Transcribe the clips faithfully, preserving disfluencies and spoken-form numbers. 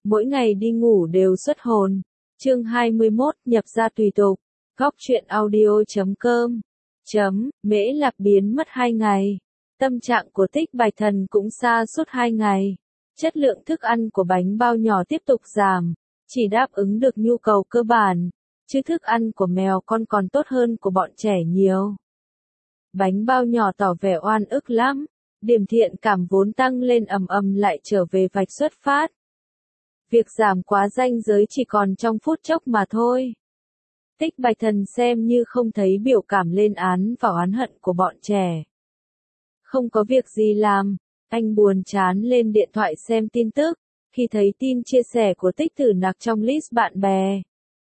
mỗi ngày đi ngủ đều xuất hồn. Chương hai mươi mốt, nhập gia tùy tục. Góc truyện audio chấm com. Chấm, Mễ Lạc biến mất hai ngày. Tâm trạng của Tích Bạch Thần cũng sa sút hai ngày. Chất lượng thức ăn của bánh bao nhỏ tiếp tục giảm, chỉ đáp ứng được nhu cầu cơ bản, chứ thức ăn của mèo con còn tốt hơn của bọn trẻ nhiều. Bánh bao nhỏ tỏ vẻ oan ức lắm, điểm thiện cảm vốn tăng lên ầm ầm lại trở về vạch xuất phát. Việc giảm quá ranh giới chỉ còn trong phút chốc mà thôi. Tích Bạch Thần xem như không thấy biểu cảm lên án và oán hận của bọn trẻ. Không có việc gì làm, anh buồn chán lên điện thoại xem tin tức, khi thấy tin chia sẻ của Tích Tử Nặc trong list bạn bè.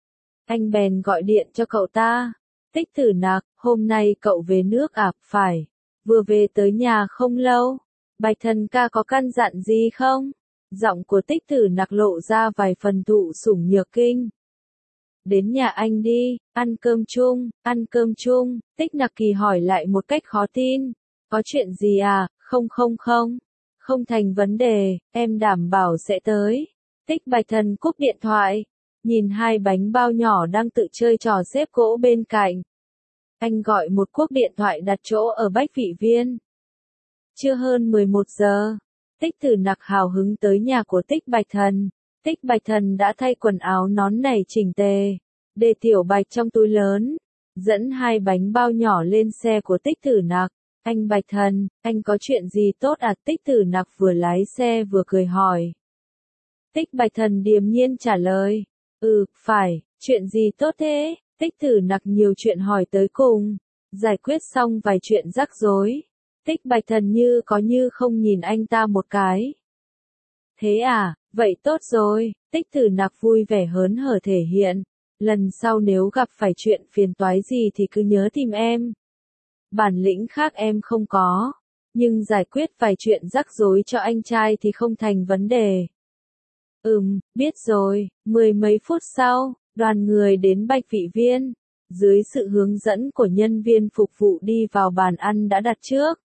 Anh bèn gọi điện cho cậu ta. Tích Tử Nặc, hôm nay cậu về nước à? Phải, vừa về tới nhà không lâu. Bạch Thần ca có căn dặn gì không? Giọng của Tích Tử Nặc lộ ra vài phần thụ sủng nhược kinh. Đến nhà anh đi, ăn cơm chung, ăn cơm chung. Tích Nặc Kỳ hỏi lại một cách khó tin. Có chuyện gì à? Không không không. Không thành vấn đề, em đảm bảo sẽ tới. Tích Bạch Thần cúp điện thoại, nhìn hai bánh bao nhỏ đang tự chơi trò xếp gỗ bên cạnh. Anh gọi một cuộc điện thoại đặt chỗ ở Bách Vị Viên. Chưa hơn mười một giờ, Tích Tử Nặc hào hứng tới nhà của Tích Bạch Thần. Tích Bạch Thần đã thay quần áo nón nảy chỉnh tề, để Tiểu Bạch trong túi lớn, dẫn hai bánh bao nhỏ lên xe của Tích Tử Nặc. Anh Bạch Thần, anh có chuyện gì tốt à? Tích Tử Nặc vừa lái xe vừa cười hỏi. Tích Bạch Thần điềm nhiên trả lời. Ừ, phải, chuyện gì tốt thế? Tích Tử Nặc nhiều chuyện hỏi tới cùng. Giải quyết xong vài chuyện rắc rối, Tích Bạch Thần như có như không nhìn anh ta một cái. Thế à, vậy tốt rồi. Tích Tử Nặc vui vẻ hớn hở thể hiện. Lần sau nếu gặp phải chuyện phiền toái gì thì cứ nhớ tìm em. Bản lĩnh khác em không có, nhưng giải quyết vài chuyện rắc rối cho anh trai thì không thành vấn đề. Ừm, biết rồi. Mười mấy phút sau, đoàn người đến Bạch Vị Viên. Dưới sự hướng dẫn của nhân viên phục vụ đi vào bàn ăn đã đặt trước.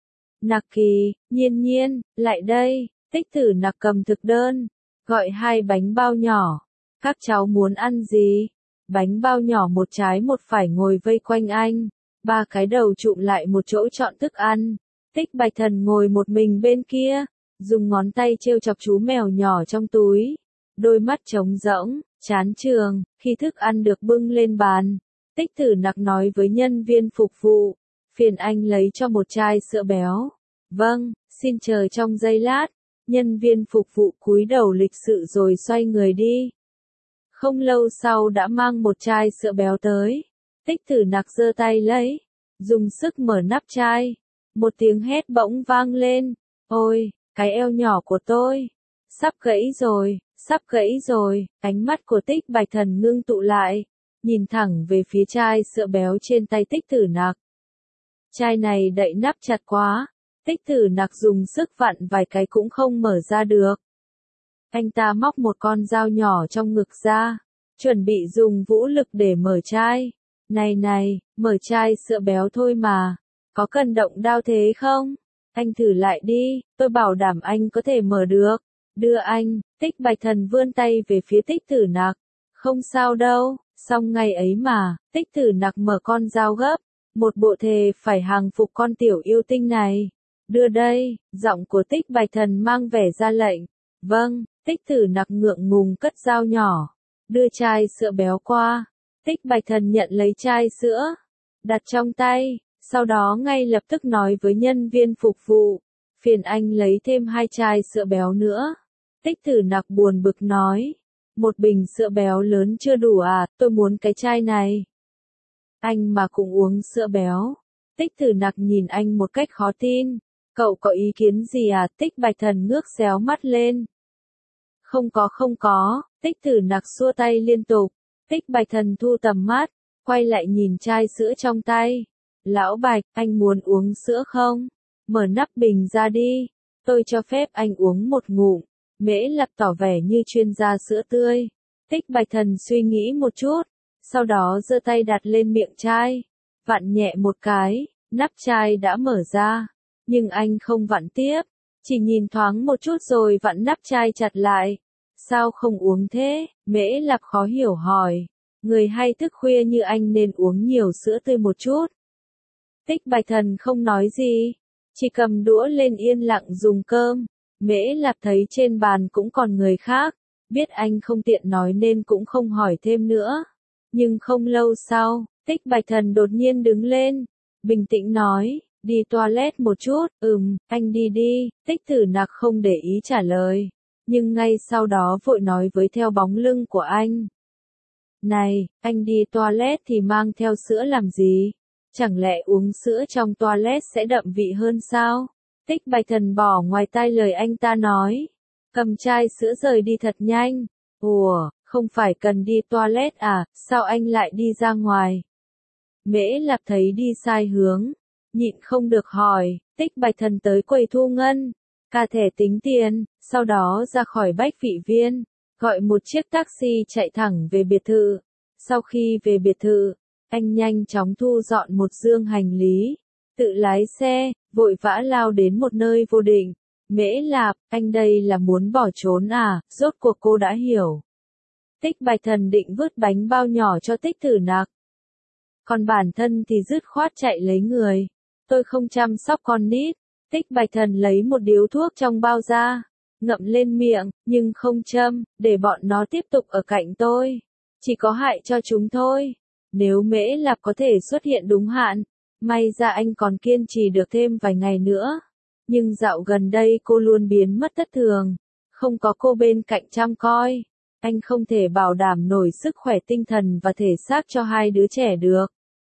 Nặc Kỳ, Nhiên Nhiên, lại đây. Tích Tử Nặc cầm thực đơn, gọi hai bánh bao nhỏ. Các cháu muốn ăn gì? Bánh bao nhỏ một trái một phải ngồi vây quanh anh. Ba cái đầu chụm lại một chỗ chọn thức ăn. Tích Bạch Thần ngồi một mình bên kia, dùng ngón tay trêu chọc chú mèo nhỏ trong túi. Đôi mắt trống rỗng, chán trường. Khi thức ăn được bưng lên bàn, Tích Tử Nặc nói với nhân viên phục vụ, phiền anh lấy cho một chai sữa béo. Vâng, xin chờ trong giây lát. Nhân viên phục vụ cúi đầu lịch sự rồi xoay người đi. Không lâu sau đã mang một chai sữa béo tới. Tích Tử Nặc giơ tay lấy, dùng sức mở nắp chai. Một tiếng hét bỗng vang lên. Ôi, cái eo nhỏ của tôi. Sắp gãy rồi, sắp gãy rồi. Ánh mắt của Tích Bạch Thần ngưng tụ lại, nhìn thẳng về phía chai sữa béo trên tay Tích Tử Nặc. Chai này đậy nắp chặt quá. Tích Tử Nặc dùng sức vặn vài cái cũng không mở ra được. Anh ta móc một con dao nhỏ trong ngực ra, chuẩn bị dùng vũ lực để mở chai. Này này, mở chai sữa béo thôi mà, có cần động đao thế không? Anh thử lại đi, tôi bảo đảm anh có thể mở được. Đưa anh. Tích Bạch Thần vươn tay về phía Tích Tử Nặc. Không sao đâu, xong ngày ấy mà. Tích Tử Nặc mở con dao gấp, một bộ thề phải hàng phục con tiểu yêu tinh này. Đưa đây. Giọng của Tích Bạch Thần mang vẻ ra lệnh. Vâng. Tích Tử Nặc ngượng ngùng cất dao nhỏ, đưa chai sữa béo qua. Tích Bạch Thần nhận lấy chai sữa, đặt trong tay, sau đó ngay lập tức nói với nhân viên phục vụ, phiền anh lấy thêm hai chai sữa béo nữa. Tích Tử Nặc buồn bực nói, một bình sữa béo lớn chưa đủ à, tôi muốn cái chai này. Anh mà cũng uống sữa béo. Tích Tử Nặc nhìn anh một cách khó tin, cậu có ý kiến gì à? Tích Bạch Thần ngước réo mắt lên. Không có không có. Tích Tử Nặc xua tay liên tục. Tích Bạch Thần thu tầm mắt, quay lại nhìn chai sữa trong tay. Lão Bạch, anh muốn uống sữa không? Mở nắp bình ra đi, tôi cho phép anh uống một ngụm. Mễ Lạc tỏ vẻ như chuyên gia sữa tươi. Tích Bạch Thần suy nghĩ một chút, sau đó giơ tay đặt lên miệng chai, vặn nhẹ một cái, nắp chai đã mở ra. Nhưng anh không vặn tiếp, chỉ nhìn thoáng một chút rồi vặn nắp chai chặt lại. Sao không uống thế? Mễ Lạp khó hiểu hỏi. Người hay thức khuya như anh nên uống nhiều sữa tươi một chút. Tích Bạch Thần không nói gì, chỉ cầm đũa lên yên lặng dùng cơm. Mễ Lạp thấy trên bàn cũng còn người khác, biết anh không tiện nói nên cũng không hỏi thêm nữa. Nhưng không lâu sau, Tích Bạch Thần đột nhiên đứng lên, bình tĩnh nói, đi toilet một chút. Ừm, anh đi đi. Tích Tử Nặc không để ý trả lời, nhưng ngay sau đó vội nói với theo bóng lưng của anh. Này, anh đi toilet thì mang theo sữa làm gì? Chẳng lẽ uống sữa trong toilet sẽ đậm vị hơn sao? Tích Bạch Thần bỏ ngoài tai lời anh ta nói, cầm chai sữa rời đi thật nhanh. Ủa, không phải cần đi toilet à, sao anh lại đi ra ngoài? Mễ Lạp thấy đi sai hướng, nhịn không được hỏi. Tích Bạch Thần tới quầy thu ngân, cà thẻ tính tiền, sau đó ra khỏi Bách Vị Viên, gọi một chiếc taxi chạy thẳng về biệt thự. Sau khi về biệt thự, anh nhanh chóng thu dọn một dương hành lý, tự lái xe, vội vã lao đến một nơi vô định. Mễ Lạp, anh đây là muốn bỏ trốn à? Rốt cuộc cô đã hiểu. Tích Bạch Thần định vứt bánh bao nhỏ cho Tích Tử Nặc, còn bản thân thì dứt khoát chạy lấy người. Tôi không chăm sóc con nít. Tích Bạch Thần lấy một điếu thuốc trong bao ra, ngậm lên miệng, nhưng không châm, để bọn nó tiếp tục ở cạnh tôi. Chỉ có hại cho chúng thôi. Nếu Mễ Lạp có thể xuất hiện đúng hạn, may ra anh còn kiên trì được thêm vài ngày nữa. Nhưng dạo gần đây cô luôn biến mất thất thường, không có cô bên cạnh chăm coi. Anh không thể bảo đảm nổi sức khỏe tinh thần và thể xác cho hai đứa trẻ được.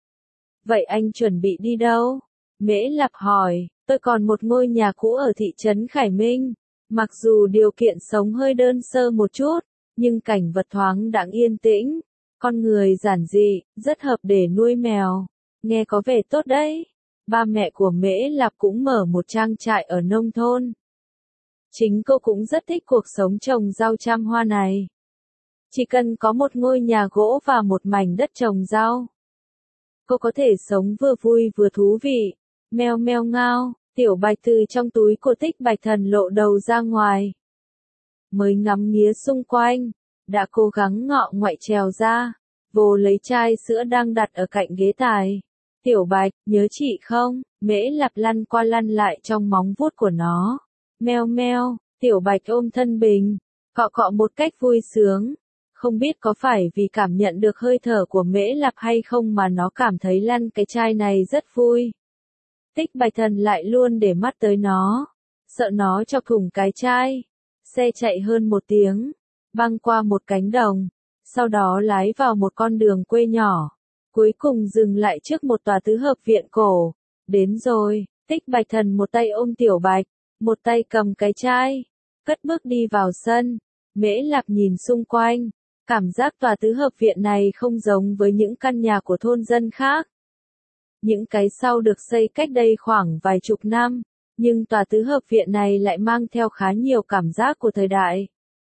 Vậy anh chuẩn bị đi đâu? Mễ Lạp hỏi. Tôi còn một ngôi nhà cũ ở thị trấn Khải Minh. Mặc dù điều kiện sống hơi đơn sơ một chút, nhưng cảnh vật thoáng đãng yên tĩnh, con người giản dị, rất hợp để nuôi mèo. Nghe có vẻ tốt đấy. Ba mẹ của Mễ Lạp cũng mở một trang trại ở nông thôn. Chính cô cũng rất thích cuộc sống trồng rau chăm hoa này. Chỉ cần có một ngôi nhà gỗ và một mảnh đất trồng rau, cô có thể sống vừa vui vừa thú vị. Meo meo ngao, Tiểu Bạch từ trong túi của Tích Bạch Thần lộ đầu ra ngoài. Mới ngắm nghía xung quanh, đã cố gắng ngọ ngoại trèo ra, vồ lấy chai sữa đang đặt ở cạnh ghế tài. Tiểu Bạch, nhớ chị không? Mễ Lạp lăn qua lăn lại trong móng vuốt của nó. Meo meo, Tiểu Bạch ôm thân Bình, cọ cọ một cách vui sướng. Không biết có phải vì cảm nhận được hơi thở của Mễ Lạp hay không mà nó cảm thấy lăn cái chai này rất vui. Tích Bạch Thần lại luôn để mắt tới nó, sợ nó cho thủng cái chai. Xe chạy hơn một tiếng, băng qua một cánh đồng, sau đó lái vào một con đường quê nhỏ, cuối cùng dừng lại trước một tòa tứ hợp viện cổ. Đến rồi. Tích Bạch Thần một tay ôm Tiểu Bạch, một tay cầm cái chai, cất bước đi vào sân. Mễ Lạp nhìn xung quanh, cảm giác tòa tứ hợp viện này không giống với những căn nhà của thôn dân khác. Những cái sau được xây cách đây khoảng vài chục năm, nhưng tòa tứ hợp viện này lại mang theo khá nhiều cảm giác của thời đại.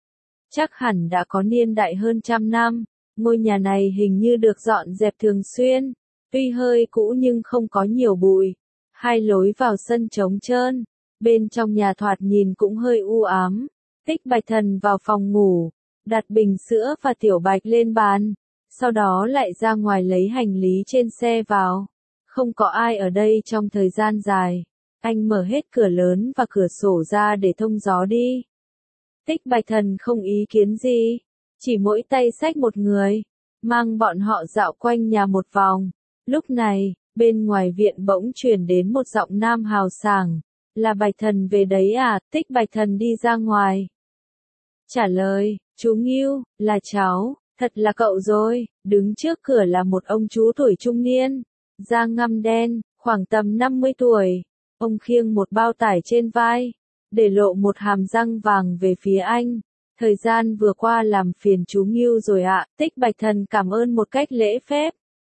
Chắc hẳn đã có niên đại hơn trăm năm, ngôi nhà này hình như được dọn dẹp thường xuyên, tuy hơi cũ nhưng không có nhiều bụi. Hai lối vào sân trống trơn, bên trong nhà thoạt nhìn cũng hơi u ám. Tích Bạch Thần vào phòng ngủ, đặt bình sữa và Tiểu Bạch lên bàn, sau đó lại ra ngoài lấy hành lý trên xe vào. Không có ai ở đây trong thời gian dài. Anh mở hết cửa lớn và cửa sổ ra để thông gió đi. Tích Bạch Thần không ý kiến gì, chỉ mỗi tay xách một người, mang bọn họ dạo quanh nhà một vòng. Lúc này, bên ngoài viện bỗng truyền đến một giọng nam hào sảng. Là Bạch Thần về đấy à? Tích Bạch Thần đi ra ngoài, trả lời, chú Ngưu, là cháu, thật là cậu rồi. Đứng trước cửa là một ông chú tuổi trung niên, da ngăm đen, khoảng tầm năm mươi tuổi. Ông khiêng một bao tải trên vai, để lộ một hàm răng vàng về phía anh. Thời gian vừa qua làm phiền chú Ngưu rồi ạ. Tích Bạch Thần cảm ơn một cách lễ phép.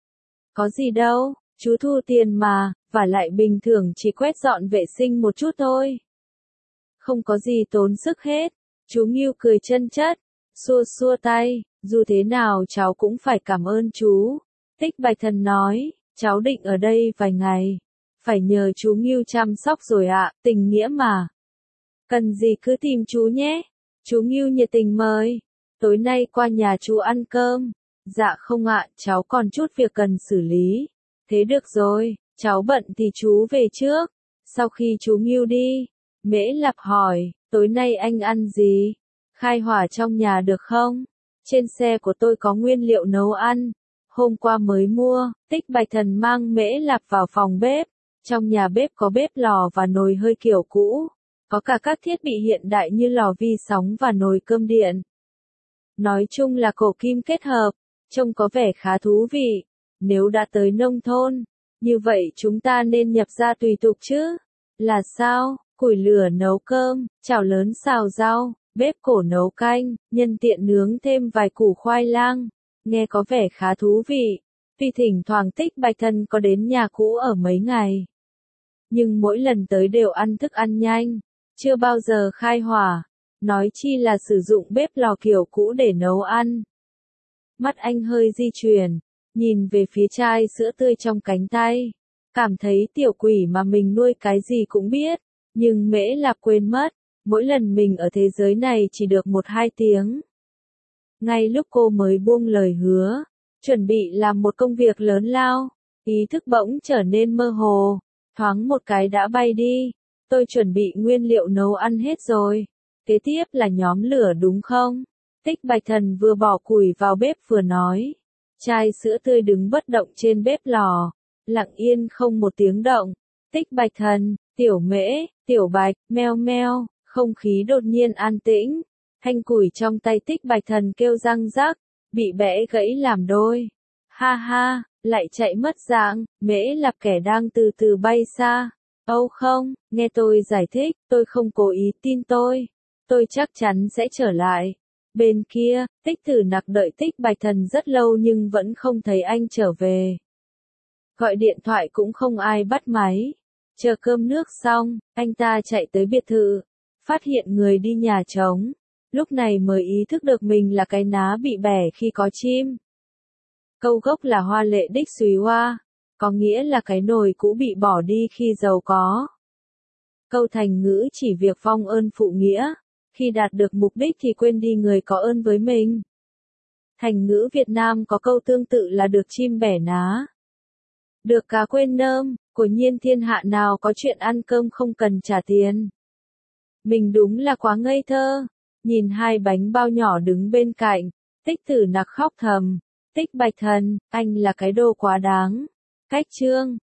Có gì đâu, chú thu tiền mà, và lại bình thường chỉ quét dọn vệ sinh một chút thôi. Không có gì tốn sức hết. Chú Ngưu cười chân chất, xua xua tay, dù thế nào cháu cũng phải cảm ơn chú. Tích Bạch Thần nói, cháu định ở đây vài ngày, phải nhờ chú Ngưu chăm sóc rồi ạ, tình nghĩa mà. Cần gì cứ tìm chú nhé. Chú Ngưu nhiệt tình mời. Tối nay qua nhà chú ăn cơm. Dạ không ạ, cháu còn chút việc cần xử lý. Thế được rồi, cháu bận thì chú về trước. Sau khi chú Ngưu đi, Mễ Lạp hỏi, tối nay anh ăn gì? Khai hỏa trong nhà được không? Trên xe của tôi có nguyên liệu nấu ăn. Hôm qua mới mua. Tích Bạch Thần mang Mễ Lạp vào phòng bếp. Trong nhà bếp có bếp lò và nồi hơi kiểu cũ. Có cả các thiết bị hiện đại như lò vi sóng và nồi cơm điện. Nói chung là cổ kim kết hợp. Trông có vẻ khá thú vị. Nếu đã tới nông thôn, như vậy chúng ta nên nhập gia tùy tục chứ. Là sao? Củi lửa nấu cơm, chảo lớn xào rau, bếp cổ nấu canh, nhân tiện nướng thêm vài củ khoai lang. Nghe có vẻ khá thú vị. Vì thỉnh thoảng Tích Bạch Thần có đến nhà cũ ở mấy ngày. Nhưng mỗi lần tới đều ăn thức ăn nhanh. Chưa bao giờ khai hỏa. Nói chi là sử dụng bếp lò kiểu cũ để nấu ăn. Mắt anh hơi di chuyển. Nhìn về phía chai sữa tươi trong cánh tay. Cảm thấy tiểu quỷ mà mình nuôi cái gì cũng biết. Nhưng Mễ Lạp quên mất. Mỗi lần mình ở thế giới này chỉ được một hai tiếng. Ngay lúc cô mới buông lời hứa. Chuẩn bị làm một công việc lớn lao. Ý thức bỗng trở nên mơ hồ. Thoáng một cái đã bay đi. Tôi chuẩn bị nguyên liệu nấu ăn hết rồi. Kế tiếp là nhóm lửa đúng không? Tích Bạch Thần vừa bỏ củi vào bếp vừa nói. Chai sữa tươi đứng bất động trên bếp lò. Lặng yên không một tiếng động. Tích Bạch Thần, Tiểu Mễ, Tiểu Bạch, meo meo. Không khí đột nhiên an tĩnh. Thanh củi trong tay Tích Bạch Thần kêu răng rắc. Bị bẽ gãy làm đôi. Ha ha, lại chạy mất dạng. Mễ Lạp kẻ đang từ từ bay xa. Âu không, nghe tôi giải thích, tôi không cố ý, tin tôi. Tôi chắc chắn sẽ trở lại. Bên kia, Tích Tử Nặc đợi Tích Bạch Thần rất lâu nhưng vẫn không thấy anh trở về. Gọi điện thoại cũng không ai bắt máy. Chờ cơm nước xong, anh ta chạy tới biệt thự. Phát hiện người đi nhà trống. Lúc này mới ý thức được mình là cái ná bị bẻ khi có chim. Câu gốc là hoa lệ đích xùy hoa. Có nghĩa là cái nồi cũ bị bỏ đi khi giàu có. Câu thành ngữ chỉ việc vong ơn phụ nghĩa. Khi đạt được mục đích thì quên đi người có ơn với mình. Thành ngữ Việt Nam có câu tương tự là được chim bẻ ná. Được cá quên nơm, của nhiên thiên hạ nào có chuyện ăn cơm không cần trả tiền. Mình đúng là quá ngây thơ. Nhìn hai bánh bao nhỏ đứng bên cạnh, Tích Tử Nặc khóc thầm. Tích Bạch Thần, anh là cái đồ quá đáng. Cách chương